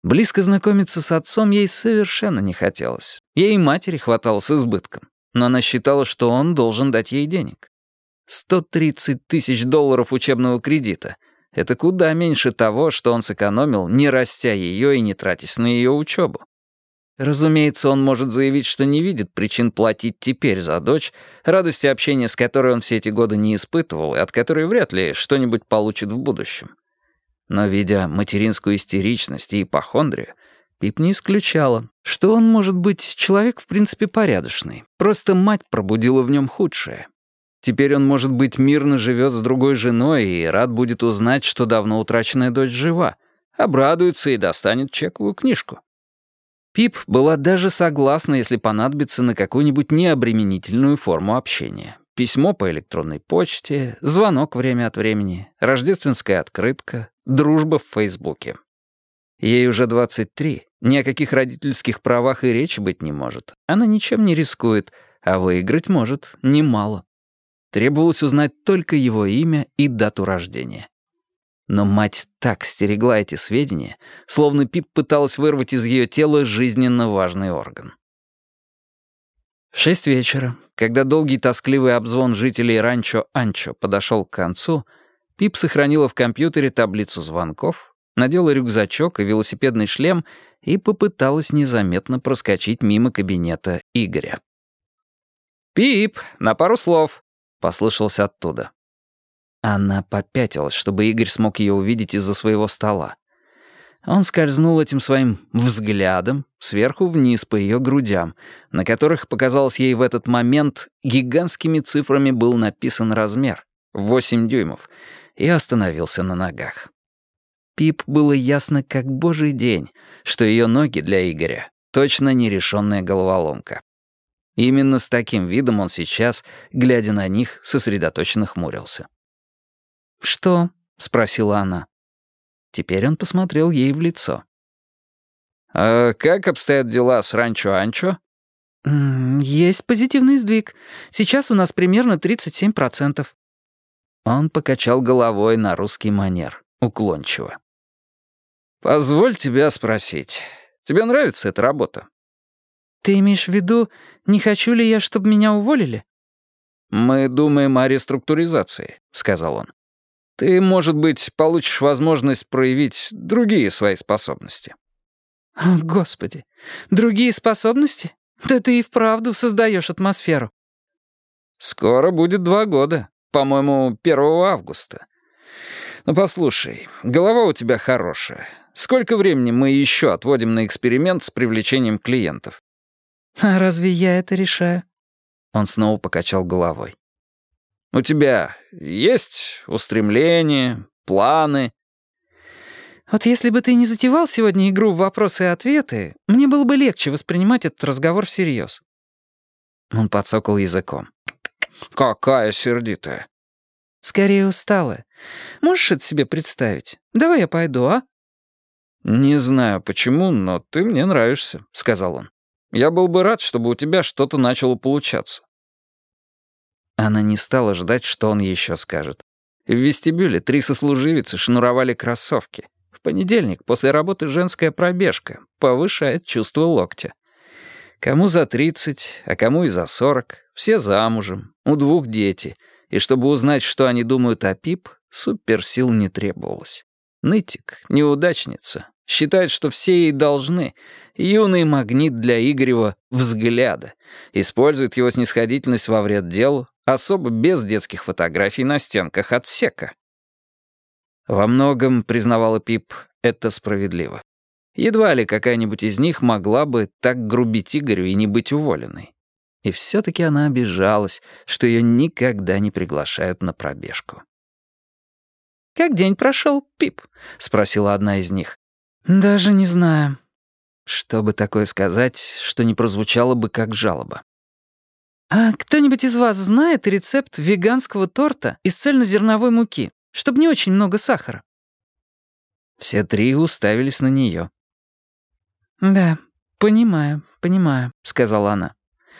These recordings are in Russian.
Близко знакомиться с отцом ей совершенно не хотелось. Ей и матери хватало с избытком, но она считала, что он должен дать ей денег. 130 тысяч долларов учебного кредита — это куда меньше того, что он сэкономил, не растя ее и не тратясь на ее учебу. Разумеется, он может заявить, что не видит причин платить теперь за дочь, радости общения с которой он все эти годы не испытывал и от которой вряд ли что-нибудь получит в будущем. Но, видя материнскую истеричность и ипохондрию, Пип не исключала, что он может быть человек в принципе порядочный, просто мать пробудила в нем худшее. Теперь он, может быть, мирно живет с другой женой и рад будет узнать, что давно утраченная дочь жива, обрадуется и достанет чековую книжку. Пип была даже согласна, если понадобится, на какую-нибудь необременительную форму общения. Письмо по электронной почте, звонок время от времени, рождественская открытка, дружба в Фейсбуке. Ей уже 23, ни о каких родительских правах и речи быть не может. Она ничем не рискует, а выиграть может немало. Требовалось узнать только его имя и дату рождения. Но мать так стерегла эти сведения, словно Пип пыталась вырвать из ее тела жизненно важный орган. В 6 вечера, когда долгий тоскливый обзвон жителей Ранчо Анчо подошел к концу, Пип сохранила в компьютере таблицу звонков, надела рюкзачок и велосипедный шлем и попыталась незаметно проскочить мимо кабинета Игоря. «Пип, на пару слов!» — послышался оттуда. Она попятилась, чтобы Игорь смог ее увидеть из-за своего стола. Он скользнул этим своим взглядом сверху вниз по ее грудям, на которых, показалось ей в этот момент, гигантскими цифрами был написан размер — 8 дюймов, и остановился на ногах. Пип было ясно как божий день, что ее ноги для Игоря — точно нерешенная головоломка. Именно с таким видом он сейчас, глядя на них, сосредоточенно хмурился. «Что?» — спросила она. Теперь он посмотрел ей в лицо. «А как обстоят дела с Ранчо Анчо?» «Есть позитивный сдвиг. Сейчас у нас примерно 37%. Он покачал головой на русский манер, уклончиво. «Позволь тебя спросить. Тебе нравится эта работа?» «Ты имеешь в виду, не хочу ли я, чтобы меня уволили?» «Мы думаем о реструктуризации», — сказал он. «Ты, может быть, получишь возможность проявить другие свои способности». «О, Господи, другие способности? Да ты и вправду создаешь атмосферу». «Скоро будет 2 года, по-моему, 1 августа. Ну, послушай, голова у тебя хорошая. Сколько времени мы еще отводим на эксперимент с привлечением клиентов?» «А разве я это решаю?» Он снова покачал головой. «У тебя есть устремления, планы?» «Вот если бы ты не затевал сегодня игру в вопросы и ответы, мне было бы легче воспринимать этот разговор всерьез». Он подсокал языком. «Какая сердитая!» «Скорее усталая. Можешь это себе представить? Давай я пойду, а?» «Не знаю почему, но ты мне нравишься», — сказал он. «Я был бы рад, чтобы у тебя что-то начало получаться». Она не стала ждать, что он еще скажет. В вестибюле 3 сослуживицы шнуровали кроссовки. В понедельник после работы женская пробежка повышает чувство локтя. Кому за 30, а кому и за 40. Все замужем, у 2 дети. И чтобы узнать, что они думают о Пип, суперсил не требовалось. Нытик, неудачница, считает, что все ей должны. Юный магнит для Игорева взгляда. Использует его снисходительность во вред делу, особо без детских фотографий на стенках отсека. Во многом, признавала Пип, это справедливо. Едва ли какая-нибудь из них могла бы так грубить Игорю и не быть уволенной. И все-таки она обижалась, что ее никогда не приглашают на пробежку. «Как день прошел, Пип?» — спросила одна из них. «Даже не знаю». Что бы такое сказать, что не прозвучало бы как жалоба? «А кто-нибудь из вас знает рецепт веганского торта из цельнозерновой муки, чтобы не очень много сахара?» Все 3 уставились на нее. «Да, понимаю», — сказала она.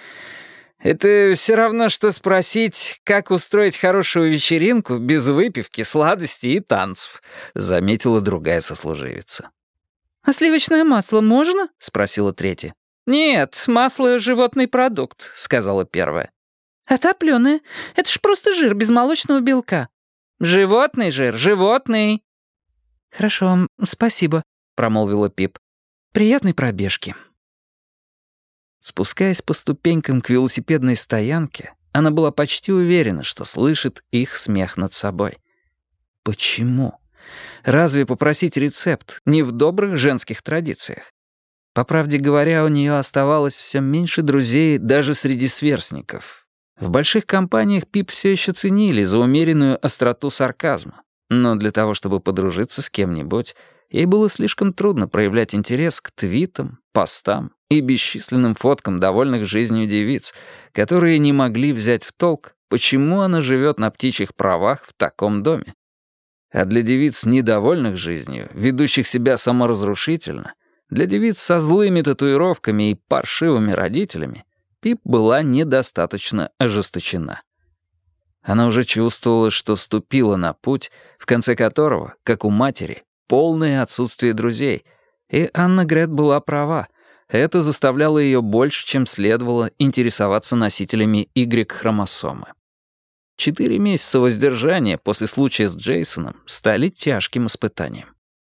«Это все равно, что спросить, как устроить хорошую вечеринку без выпивки, сладостей и танцев», — заметила другая сослуживица. «А сливочное масло можно?» — спросила третья. «Нет, масло — животный продукт», — сказала первая. «А топлёное? Это ж просто жир без молочного белка». «Животный жир, животный». «Хорошо, спасибо», — промолвила Пип. «Приятной пробежки». Спускаясь по ступенькам к велосипедной стоянке, она была почти уверена, что слышит их смех над собой. Почему? Разве попросить рецепт не в добрых женских традициях? По правде говоря, у нее оставалось все меньше друзей даже среди сверстников. В больших компаниях Пип все еще ценили за умеренную остроту сарказма, но для того, чтобы подружиться с кем-нибудь, ей было слишком трудно проявлять интерес к твитам, постам и бесчисленным фоткам довольных жизнью девиц, которые не могли взять в толк, почему она живет на птичьих правах в таком доме. А для девиц, недовольных жизнью, ведущих себя саморазрушительно, для девиц со злыми татуировками и паршивыми родителями, Пип была недостаточно ожесточена. Она уже чувствовала, что ступила на путь, в конце которого, как у матери, полное отсутствие друзей, и Анна Грет была права. Это заставляло ее больше, чем следовало, интересоваться носителями Y-хромосомы. 4 месяца воздержания после случая с Джейсоном стали тяжким испытанием.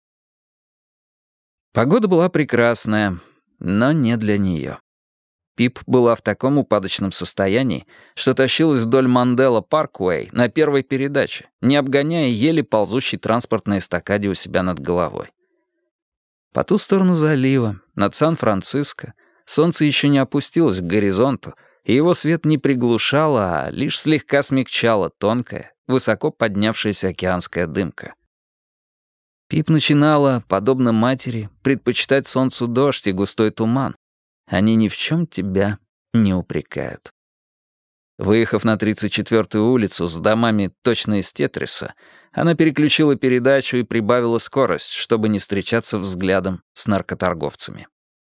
Погода была прекрасная, но не для нее. Пип была в таком упадочном состоянии, что тащилась вдоль Мандела-Парквей на первой передаче, не обгоняя еле ползущей транспортной эстакаде у себя над головой. По ту сторону залива, над Сан-Франциско, солнце еще не опустилось к горизонту, и его свет не приглушало, а лишь слегка смягчало тонкая, высоко поднявшаяся океанская дымка. Пип начинала, подобно матери, предпочитать солнцу дождь и густой туман. Они ни в чем тебя не упрекают. Выехав на 34-ю улицу с домами точно из Тетриса, она переключила передачу и прибавила скорость, чтобы не встречаться взглядом с наркоторговцами.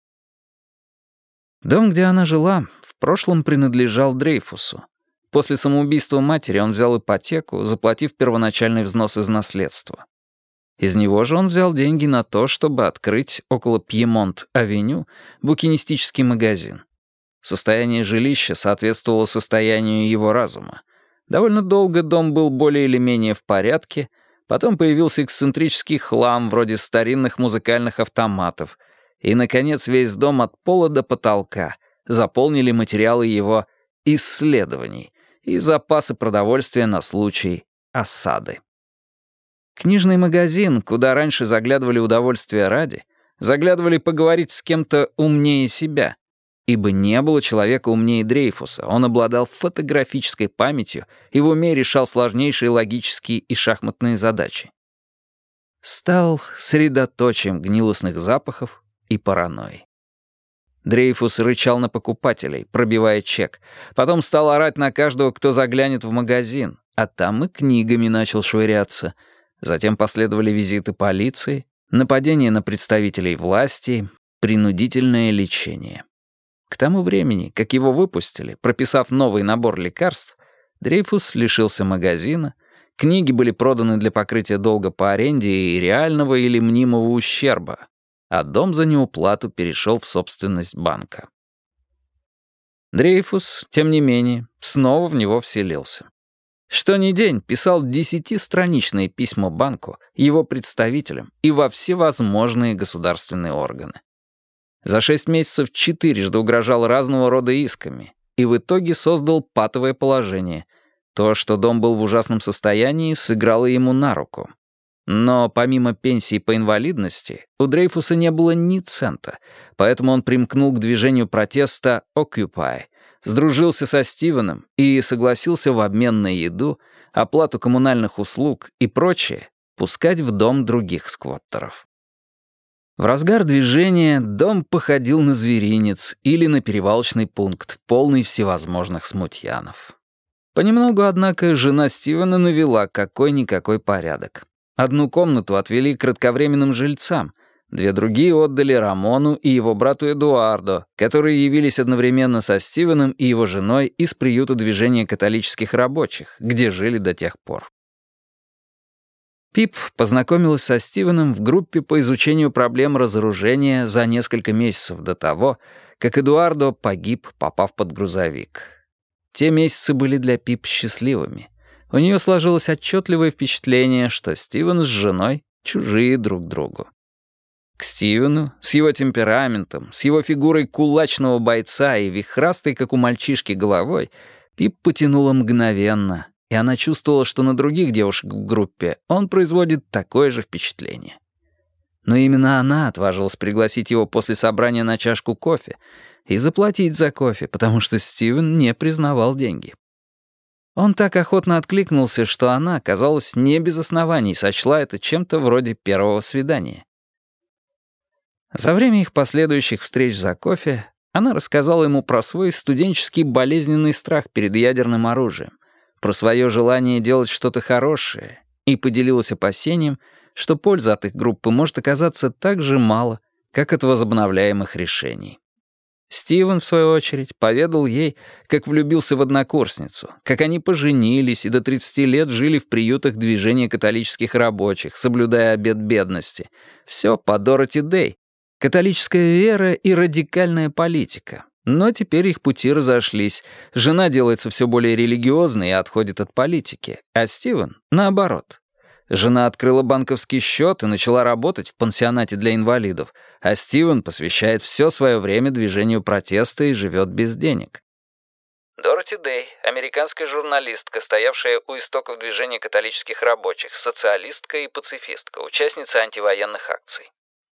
Дом, где она жила, в прошлом принадлежал Дрейфусу. После самоубийства матери он взял ипотеку, заплатив первоначальный взнос из наследства. Из него же он взял деньги на то, чтобы открыть около Пьемонт-авеню букинистический магазин. Состояние жилища соответствовало состоянию его разума. Довольно долго дом был более или менее в порядке, потом появился эксцентрический хлам вроде старинных музыкальных автоматов, и, наконец, весь дом от пола до потолка заполнили материалы его исследований и запасы продовольствия на случай осады. Книжный магазин, куда раньше заглядывали удовольствия ради, заглядывали поговорить с кем-то умнее себя, ибо не было человека умнее Дрейфуса, он обладал фотографической памятью и в уме решал сложнейшие логические и шахматные задачи. Стал средоточием гнилостных запахов и паранойи. Дрейфус рычал на покупателей, пробивая чек, потом стал орать на каждого, кто заглянет в магазин, а там и книгами начал швыряться. Затем последовали визиты полиции, нападения на представителей власти, принудительное лечение. К тому времени, как его выпустили, прописав новый набор лекарств, Дрейфус лишился магазина, книги были проданы для покрытия долга по аренде и реального или мнимого ущерба, а дом за неуплату перешел в собственность банка. Дрейфус, тем не менее, снова в него вселился. Что ни день писал 10-страничные письма банку, его представителям и во всевозможные государственные органы. За 6 месяцев 4 угрожал разного рода исками и в итоге создал патовое положение. То, что дом был в ужасном состоянии, сыграло ему на руку. Но помимо пенсии по инвалидности, у Дрейфуса не было ни цента, поэтому он примкнул к движению протеста Occupy, сдружился со Стивеном и согласился в обмен на еду, оплату коммунальных услуг и прочее пускать в дом других сквоттеров. В разгар движения дом походил на зверинец или на перевалочный пункт, полный всевозможных смутьянов. Понемногу, однако, жена Стивена навела какой-никакой порядок. Одну комнату отвели кратковременным жильцам, 2 другие отдали Рамону и его брату Эдуардо, которые явились одновременно со Стивеном и его женой из приюта движения католических рабочих, где жили до тех пор. Пип познакомилась со Стивеном в группе по изучению проблем разоружения за несколько месяцев до того, как Эдуардо погиб, попав под грузовик. Те месяцы были для Пип счастливыми. У нее сложилось отчетливое впечатление, что Стивен с женой чужие друг другу. К Стивену, с его темпераментом, с его фигурой кулачного бойца и вихрастой, как у мальчишки, головой, Пип потянула мгновенно, и она чувствовала, что на других девушек в группе он производит такое же впечатление. Но именно она отважилась пригласить его после собрания на чашку кофе и заплатить за кофе, потому что Стивен не признавал деньги. Он так охотно откликнулся, что она, казалось, не без оснований сочла это чем-то вроде первого свидания. За время их последующих встреч за кофе она рассказала ему про свой студенческий болезненный страх перед ядерным оружием, про свое желание делать что-то хорошее и поделилась опасением, что польза от их группы может оказаться так же мало, как от возобновляемых решений. Стивен, в свою очередь, поведал ей, как влюбился в однокурсницу, как они поженились и до 30 лет жили в приютах движения католических рабочих, соблюдая обет бедности. Все по Дороти Дэй. Католическая вера и радикальная политика. Но теперь их пути разошлись. Жена делается все более религиозной и отходит от политики, а Стивен — наоборот. Жена открыла банковский счет и начала работать в пансионате для инвалидов, а Стивен посвящает все свое время движению протеста и живет без денег. Дороти Дэй, американская журналистка, стоявшая у истоков движения католических рабочих, социалистка и пацифистка, участница антивоенных акций.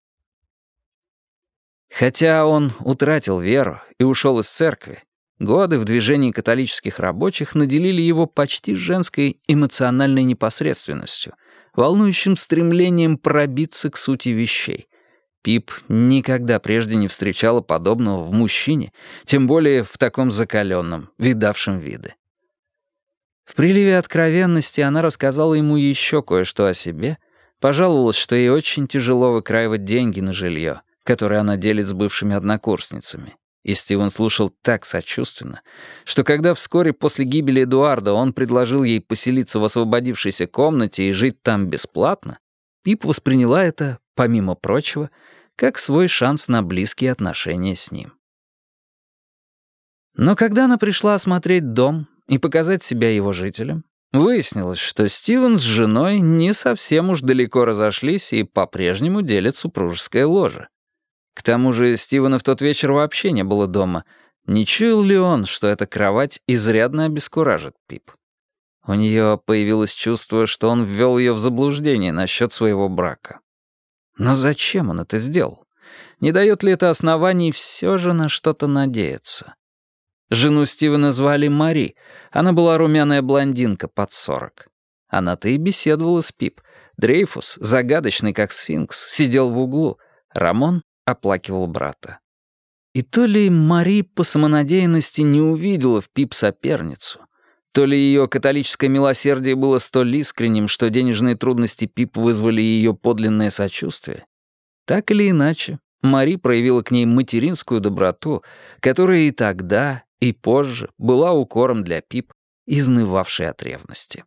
Хотя он утратил веру и ушел из церкви, годы в движении католических рабочих наделили его почти женской эмоциональной непосредственностью, волнующим стремлением пробиться к сути вещей. Пип никогда прежде не встречала подобного в мужчине, тем более в таком закаленном, видавшем виды. В приливе откровенности она рассказала ему еще кое-что о себе, пожаловалась, что ей очень тяжело выкраивать деньги на жилье, которое она делит с бывшими однокурсницами. И Стивен слушал так сочувственно, что когда вскоре после гибели Эдуарда он предложил ей поселиться в освободившейся комнате и жить там бесплатно, Пип восприняла это, помимо прочего, как свой шанс на близкие отношения с ним. Но когда она пришла осмотреть дом и показать себя его жителям, выяснилось, что Стивен с женой не совсем уж далеко разошлись и по-прежнему делят супружеское ложе. К тому же Стивена в тот вечер вообще не было дома. Не чуял ли он, что эта кровать изрядно обескуражит Пип? У нее появилось чувство, что он ввел ее в заблуждение насчет своего брака. Но зачем он это сделал? Не дает ли это оснований все же на что-то надеяться? Жену Стивена звали Мари. Она была румяная блондинка под 40. Она-то и беседовала с Пип. Дрейфус, загадочный как сфинкс, сидел в углу. Рамон оплакивал брата. И то ли Мари по самонадеянности не увидела в Пип соперницу, то ли ее католическое милосердие было столь искренним, что денежные трудности Пип вызвали ее подлинное сочувствие. Так или иначе, Мари проявила к ней материнскую доброту, которая и тогда, и позже была укором для Пип, изнывавшей от ревности.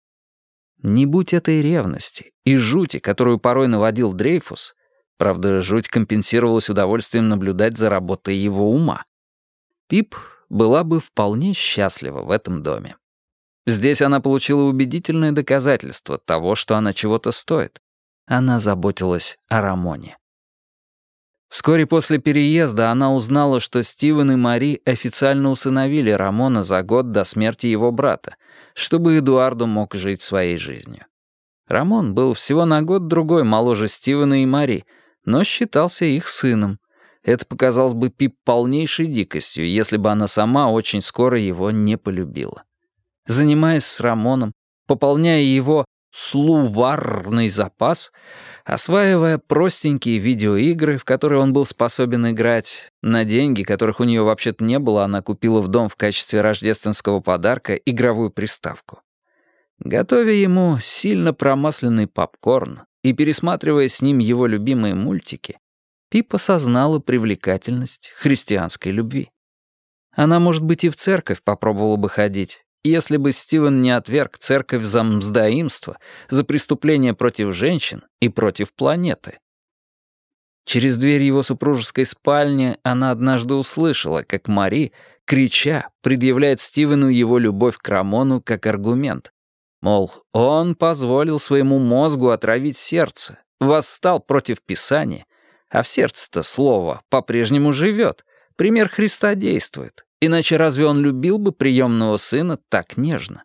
Не будь этой ревности и жути, которую порой наводил Дрейфус, правда, жуть компенсировалась удовольствием наблюдать за работой его ума, Пип была бы вполне счастлива в этом доме. Здесь она получила убедительное доказательство того, что она чего-то стоит. Она заботилась о Рамоне. Вскоре после переезда она узнала, что Стивен и Мари официально усыновили Рамона за год до смерти его брата, чтобы Эдуардо мог жить своей жизнью. Рамон был всего на год-другой моложе Стивена и Мари, но считался их сыном. Это показалось бы Пип полнейшей дикостью, если бы она сама очень скоро его не полюбила. Занимаясь с Рамоном, пополняя его словарный запас, осваивая простенькие видеоигры, в которые он был способен играть, на деньги, которых у нее вообще-то не было, она купила в дом в качестве рождественского подарка игровую приставку. Готовя ему сильно промасленный попкорн и пересматривая с ним его любимые мультики, Пип осознала привлекательность христианской любви. Она, может быть, и в церковь попробовала бы ходить, если бы Стивен не отверг церковь за мздоимство, за преступления против женщин и против планеты. Через дверь его супружеской спальни она однажды услышала, как Мари, крича, предъявляет Стивену его любовь к Рамону как аргумент. Мол, он позволил своему мозгу отравить сердце, восстал против Писания, а в сердце-то слово по-прежнему живет, пример Христа действует, иначе разве он любил бы приемного сына так нежно?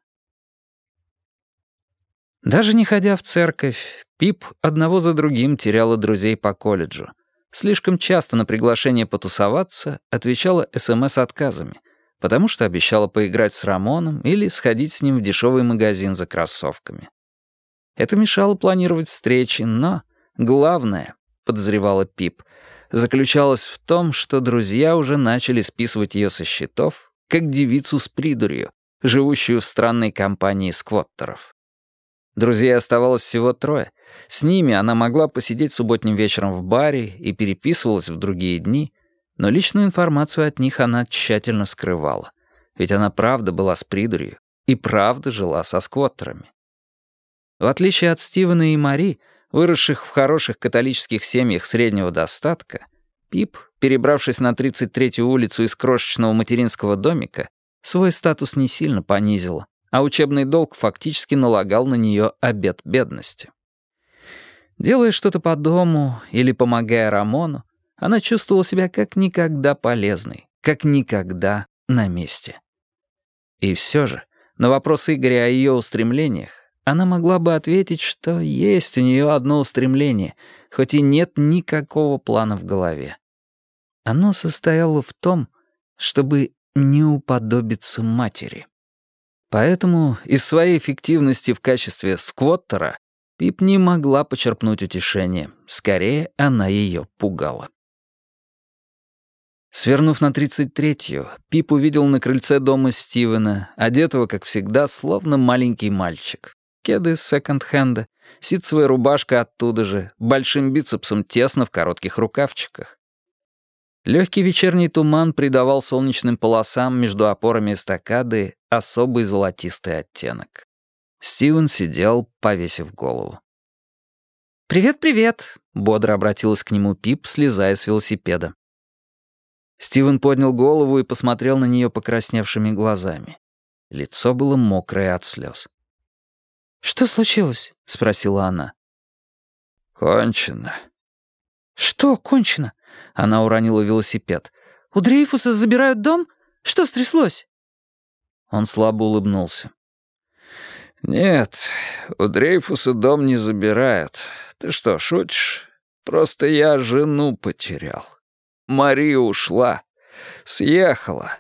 Даже не ходя в церковь, Пип одного за другим теряла друзей по колледжу. Слишком часто на приглашение потусоваться отвечала СМС-отказами, потому что обещала поиграть с Рамоном или сходить с ним в дешевый магазин за кроссовками. Это мешало планировать встречи, но главное, подозревала Пип, заключалось в том, что друзья уже начали списывать ее со счетов, как девицу с придурью, живущую в странной компании сквоттеров. Друзей оставалось всего 3. С ними она могла посидеть субботним вечером в баре и переписывалась в другие дни, но личную информацию от них она тщательно скрывала, ведь она правда была с придурью и правда жила со сквоттерами. В отличие от Стивена и Мари, выросших в хороших католических семьях среднего достатка, Пип, перебравшись на 33-ю улицу из крошечного материнского домика, свой статус не сильно понизила, а учебный долг фактически налагал на нее обет бедности. Делая что-то по дому или помогая Рамону, она чувствовала себя как никогда полезной, как никогда на месте. И все же, на вопрос Игоря о ее устремлениях, она могла бы ответить, что есть у нее одно устремление, хоть и нет никакого плана в голове. Оно состояло в том, чтобы не уподобиться матери. Поэтому из своей эффективности в качестве сквоттера Пип не могла почерпнуть утешение. Скорее, она ее пугала. Свернув на 33-ю, Пип увидел на крыльце дома Стивена, одетого, как всегда, словно маленький мальчик. Кеды с секонд-хенда, ситцевая рубашка оттуда же, большим бицепсом тесно в коротких рукавчиках. Легкий вечерний туман придавал солнечным полосам между опорами эстакады особый золотистый оттенок. Стивен сидел, повесив голову. «Привет-привет», — бодро обратилась к нему Пип, слезая с велосипеда. Стивен поднял голову и посмотрел на нее покрасневшими глазами. Лицо было мокрое от слез. «Что случилось?» — спросила она. «Кончено». «Что кончено?» — она уронила велосипед. «У Дрейфуса забирают дом? Что стряслось?» Он слабо улыбнулся. «Нет, у Дрейфуса дом не забирают. Ты что, шутишь? Просто я жену потерял. Мария ушла. Съехала».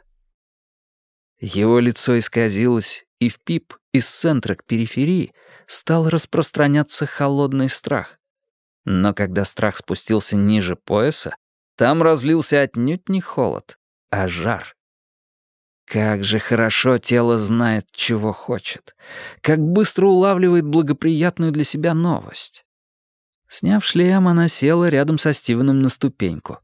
Его лицо исказилось, и в Пип из центра к периферии стал распространяться холодный страх. Но когда страх спустился ниже пояса, там разлился отнюдь не холод, а жар. Как же хорошо тело знает, чего хочет. Как быстро улавливает благоприятную для себя новость. Сняв шлем, она села рядом со Стивеном на ступеньку.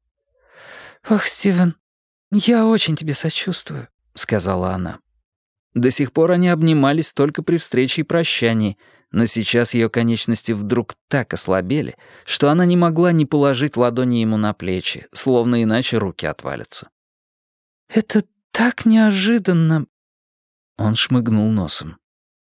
«Ох, Стивен, я очень тебе сочувствую», — сказала она. До сих пор они обнимались только при встрече и прощании, но сейчас ее конечности вдруг так ослабели, что она не могла не положить ладони ему на плечи, словно иначе руки отвалятся. «Это так неожиданно!» Он шмыгнул носом.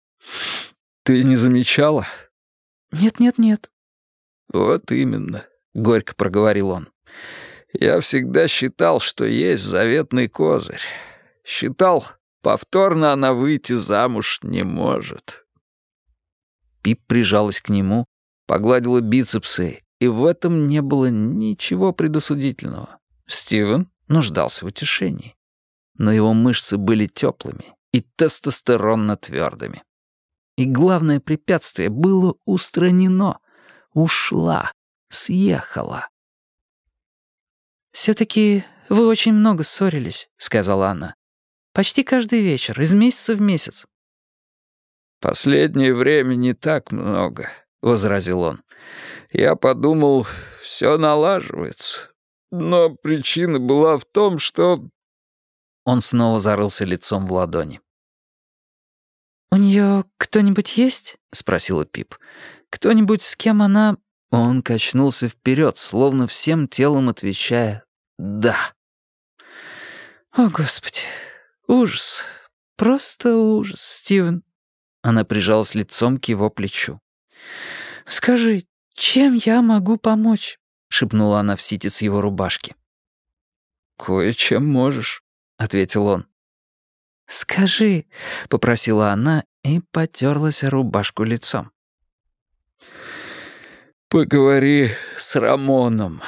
«Ты не замечала?» «Нет». «Вот именно», — горько проговорил он. «Я всегда считал, что есть заветный козырь. Считал, повторно она выйти замуж не может». Пип прижалась к нему, погладила бицепсы, и в этом не было ничего предосудительного. Стивен нуждался в утешении. Но его мышцы были теплыми и тестостеронно-твердыми. И главное препятствие было устранено. Ушла, съехала. «Все-таки вы очень много ссорились», — сказала она. «Почти каждый вечер, из месяца в месяц». «Последнее время не так много», — возразил он. «Я подумал, все налаживается. Но причина была в том, что...» Он снова зарылся лицом в ладони. «У нее кто-нибудь есть?» — спросила Пип. «Кто-нибудь, с кем она...» Он качнулся вперед, словно всем телом отвечая «да». «О, Господи, ужас, просто ужас, Стивен». Она прижалась лицом к его плечу. «Скажи, чем я могу помочь?» — шепнула она в ситец его рубашки. «Кое-чем можешь», — ответил он. «Скажи», — попросила она и потерлась о рубашку лицом. «Поговори с Рамоном».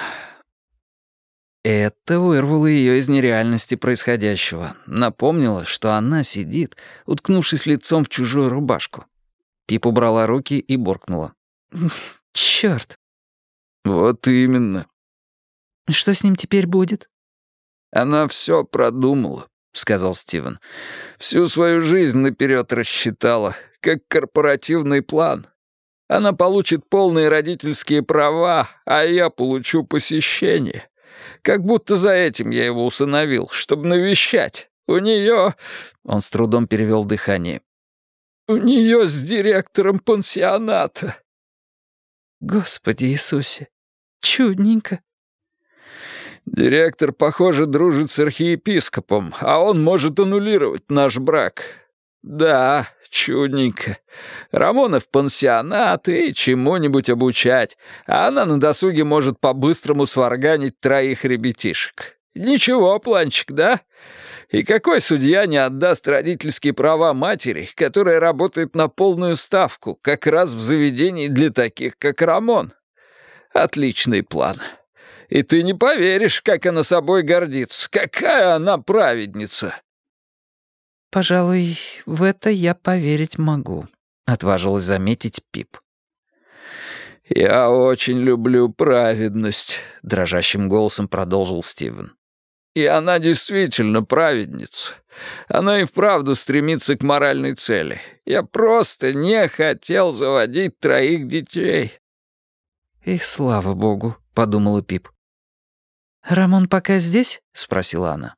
Это вырвало ее из нереальности происходящего. Напомнило, что она сидит, уткнувшись лицом в чужую рубашку. Пип убрала руки и буркнула. «Чёрт». «Вот именно». «Что с ним теперь будет?» «Она все продумала», — сказал Стивен. «Всю свою жизнь наперед рассчитала, как корпоративный план. Она получит полные родительские права, а я получу посещение. Как будто за этим я его усыновил, чтобы навещать. У нее...» Он с трудом перевел дыхание. «У нее с директором пансионата». «Господи Иисусе, чудненько». «Директор, похоже, дружит с архиепископом, а он может аннулировать наш брак. Да, чудненько. Рамона в пансионат и чему-нибудь обучать, а она на досуге может по-быстрому сварганить 3 ребятишек. Ничего, планчик, да? И какой судья не отдаст родительские права матери, которая работает на полную ставку, как раз в заведении для таких, как Рамон? Отличный план. И ты не поверишь, как она собой гордится. Какая она праведница!» «Пожалуй, в это я поверить могу», — отважилась заметить Пип. «Я очень люблю праведность», — дрожащим голосом продолжил Стивен. «И она действительно праведница. Она и вправду стремится к моральной цели. Я просто не хотел заводить 3 детей». «И слава богу», — подумала Пип. «Рамон пока здесь?» — спросила она.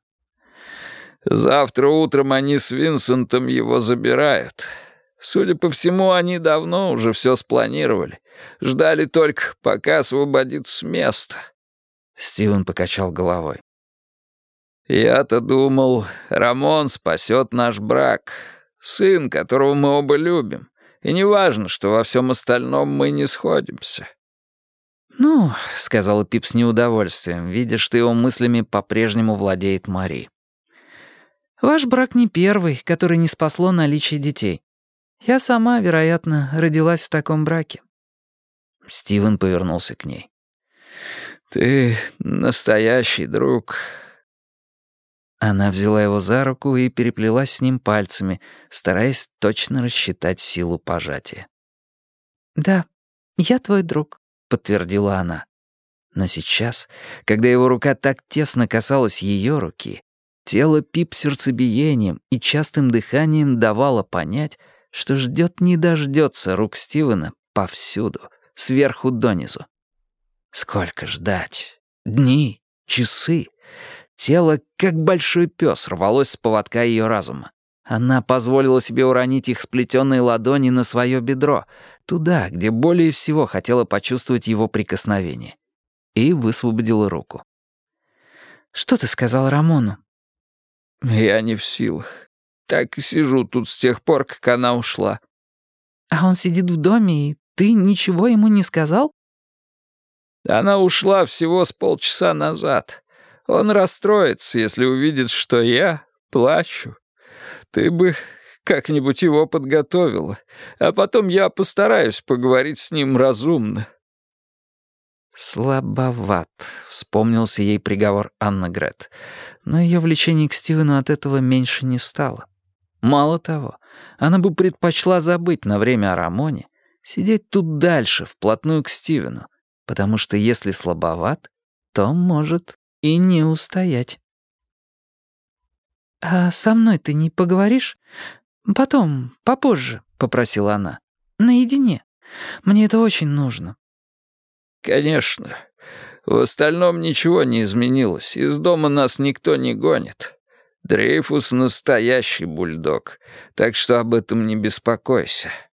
«Завтра утром они с Винсентом его забирают. Судя по всему, они давно уже все спланировали. Ждали только, пока освободится с места». Стивен покачал головой. «Я-то думал, Рамон спасет наш брак. Сын, которого мы оба любим. И неважно, что во всем остальном мы не сходимся». «Ну», — сказала Пип с неудовольствием, видя, что его мыслями по-прежнему владеет Мари. «Ваш брак не первый, который не спасло наличие детей. Я сама, вероятно, родилась в таком браке». Стивен повернулся к ней. «Ты настоящий друг». Она взяла его за руку и переплелась с ним пальцами, стараясь точно рассчитать силу пожатия. «Да, я твой друг», — подтвердила она. Но сейчас, когда его рука так тесно касалась ее руки, тело Пип сердцебиением и частым дыханием давало понять, что ждет не дождется рук Стивена повсюду, сверху донизу. Сколько ждать? Дни, часы. Тело, как большой пес, рвалось с поводка ее разума. Она позволила себе уронить их сплетенные ладони на свое бедро, туда, где более всего хотела почувствовать его прикосновение, и высвободила руку. «Что ты сказал Рамону?» «Я не в силах. Так и сижу тут с тех пор, как она ушла». «А он сидит в доме, и ты ничего ему не сказал?» «Она ушла всего с полчаса назад. Он расстроится, если увидит, что я плачу. Ты бы как-нибудь его подготовила, а потом я постараюсь поговорить с ним разумно». «Слабоват», — вспомнился ей приговор Анна Грет, но ее влечение к Стивену от этого меньше не стало. Мало того, она бы предпочла забыть на время о Рамоне, сидеть тут дальше, вплотную к Стивену, потому что если слабоват, то может и не устоять. «А со мной ты не поговоришь? Потом, попозже», — попросила она. «Наедине. Мне это очень нужно». «Конечно. В остальном ничего не изменилось. Из дома нас никто не гонит. Дрейфус — настоящий бульдог, так что об этом не беспокойся.